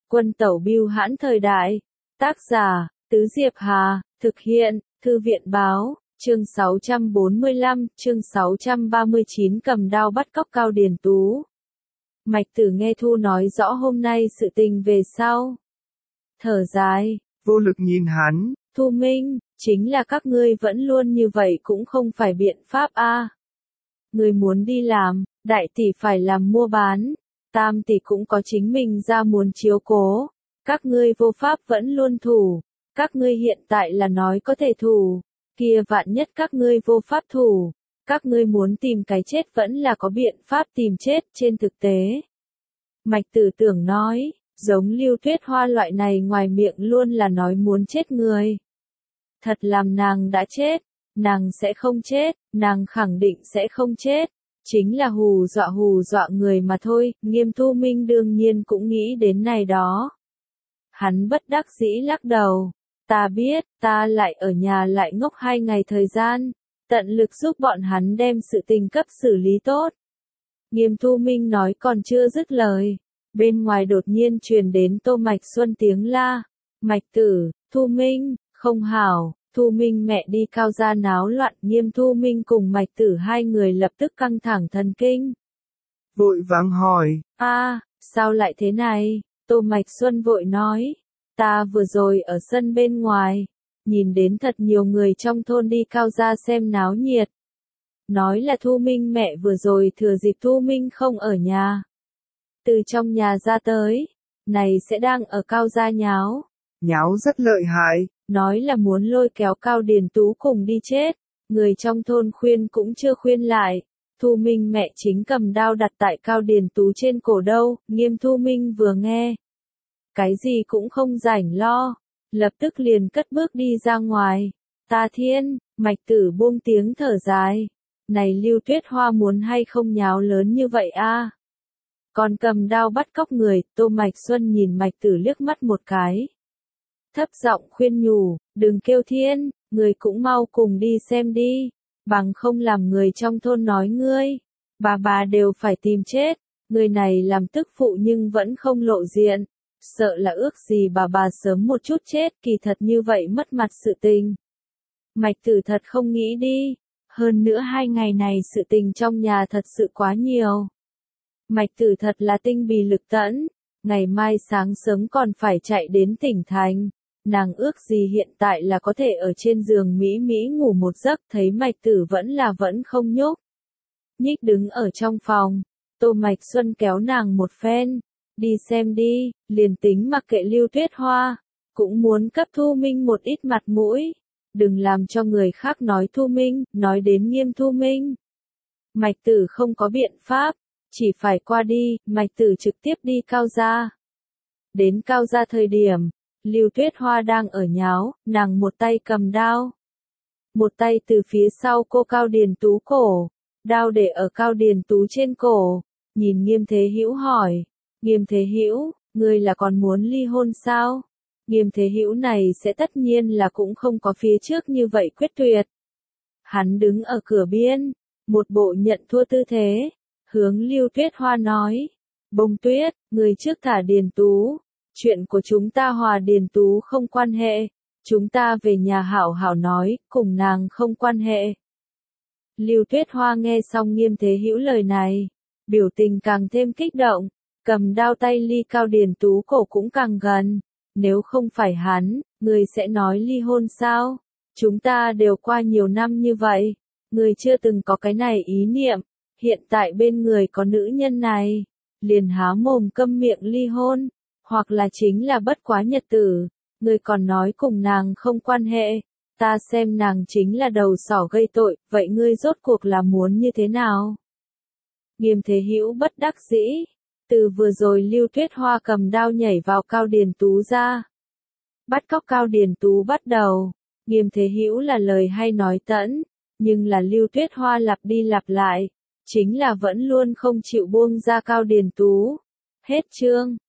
Quân tẩu bưu hãn thời đại. Tác giả, Tứ Diệp Hà, thực hiện, Thư viện báo, chương 645, chương 639 cầm đao bắt cóc Cao Điền Tú. Mạch Tử nghe Thu nói rõ hôm nay sự tình về sau. Thở dài, vô lực nhìn hắn. Thu Minh, chính là các ngươi vẫn luôn như vậy cũng không phải biện pháp a. Người muốn đi làm, đại tỷ phải làm mua bán, tam tỷ cũng có chính mình ra muốn chiếu cố. Các ngươi vô pháp vẫn luôn thủ, các ngươi hiện tại là nói có thể thủ, kia vạn nhất các ngươi vô pháp thủ, các ngươi muốn tìm cái chết vẫn là có biện pháp tìm chết trên thực tế. Mạch Tử tưởng nói, giống Lưu Tuyết Hoa loại này ngoài miệng luôn là nói muốn chết người. Thật làm nàng đã chết, nàng sẽ không chết, nàng khẳng định sẽ không chết. Chính là hù dọa người mà thôi, Nghiêm Thu Minh đương nhiên cũng nghĩ đến này đó. Hắn bất đắc dĩ lắc đầu, ta biết, ta lại ở nhà lại ngốc 2 ngày thời gian, tận lực giúp bọn hắn đem sự tình cấp xử lý tốt. Nghiêm Thu Minh nói còn chưa dứt lời, bên ngoài đột nhiên truyền đến Tô Mạch Xuân tiếng la, Mạch Tử, Thu Minh, không hảo. Thu Minh mẹ đi Cao gia náo loạn, Nghiêm Thu Minh cùng Mạch Tử hai người lập tức căng thẳng thần kinh. Vội vàng hỏi, sao lại thế này? Tô Mạch Xuân vội nói, ta vừa rồi ở sân bên ngoài, nhìn đến thật nhiều người trong thôn đi Cao gia xem náo nhiệt. Nói là Thu Minh mẹ vừa rồi thừa dịp Thu Minh không ở nhà. Từ trong nhà ra tới, này sẽ đang ở Cao gia nháo. Nháo rất lợi hại. Nói là muốn lôi kéo Cao Điền Tú cùng đi chết, người trong thôn khuyên cũng chưa khuyên lại. Thu Minh mẹ chính cầm đao đặt tại Cao Điền Tú trên cổ đâu, Nghiêm Thu Minh vừa nghe. Cái gì cũng không rảnh lo, lập tức liền cất bước đi ra ngoài. Ta thiên, Mạch Tử buông tiếng thở dài. Này Lưu Tuyết Hoa muốn hay không nháo lớn như vậy a? Còn cầm đao bắt cóc người, Tô Mạch Xuân nhìn Mạch Tử liếc mắt một cái. Thấp giọng khuyên nhủ, đừng kêu thiên, người cũng mau cùng đi xem đi, bằng không làm người trong thôn nói ngươi, bà đều phải tìm chết, người này làm tức phụ nhưng vẫn không lộ diện, sợ là ước gì bà sớm một chút chết, kỳ thật như vậy mất mặt sự tình. Mạch Tử thật không nghĩ đi, hơn nữa 2 ngày này sự tình trong nhà thật sự quá nhiều. Mạch Tử thật là tinh bì lực tẫn, ngày mai sáng sớm còn phải chạy đến tỉnh thành. Nàng ước gì hiện tại là có thể ở trên giường mỹ ngủ một giấc, thấy Mạch Tử vẫn không nhúc nhích đứng ở trong phòng. Tô Mạch Xuân kéo nàng một phen, đi xem đi, liền tính mặc kệ Lưu Tuyết Hoa, cũng muốn cấp Thu Minh một ít mặt mũi, đừng làm cho người khác nói Thu Minh, nói đến Nghiêm Thu Minh. Mạch Tử không có biện pháp, chỉ phải qua đi, Mạch Tử trực tiếp đi Cao gia. Đến Cao gia thời điểm, Lưu Tuyết Hoa đang ở nháo, nàng một tay cầm đao, một tay từ phía sau cô Cao Điền Tú cổ, đao để ở Cao Điền Tú trên cổ, nhìn Nghiêm Thế Hữu hỏi, Nghiêm Thế Hữu, ngươi là còn muốn ly hôn sao? Nghiêm Thế Hữu này sẽ tất nhiên là cũng không có phía trước như vậy quyết tuyệt. Hắn đứng ở cửa biên, một bộ nhận thua tư thế, hướng Lưu Tuyết Hoa nói, Bông Tuyết, người trước thả Điền Tú. Chuyện của chúng ta hòa Điền Tú không quan hệ, chúng ta về nhà hảo hảo nói, cùng nàng không quan hệ. Lưu Tuyết Hoa nghe xong Nghiêm Thế Hữu lời này, biểu tình càng thêm kích động, cầm đao tay ly Cao Điền Tú cổ cũng càng gần, nếu không phải hắn, người sẽ nói ly hôn sao? Chúng ta đều qua nhiều năm như vậy, người chưa từng có cái này ý niệm, hiện tại bên người có nữ nhân này, liền há mồm câm miệng ly hôn. Hoặc là chính là bất quá nhật tử, người còn nói cùng nàng không quan hệ, ta xem nàng chính là đầu sỏ gây tội, vậy ngươi rốt cuộc là muốn như thế nào? Nghiêm Thế Hữu bất đắc dĩ, từ vừa rồi Lưu Tuyết Hoa cầm đao nhảy vào Cao Điền Tú ra. Bắt cóc Cao Điền Tú bắt đầu, Nghiêm Thế Hữu là lời hay nói tẫn, nhưng là Lưu Tuyết Hoa lặp đi lặp lại, chính là vẫn luôn không chịu buông ra Cao Điền Tú. Hết chương.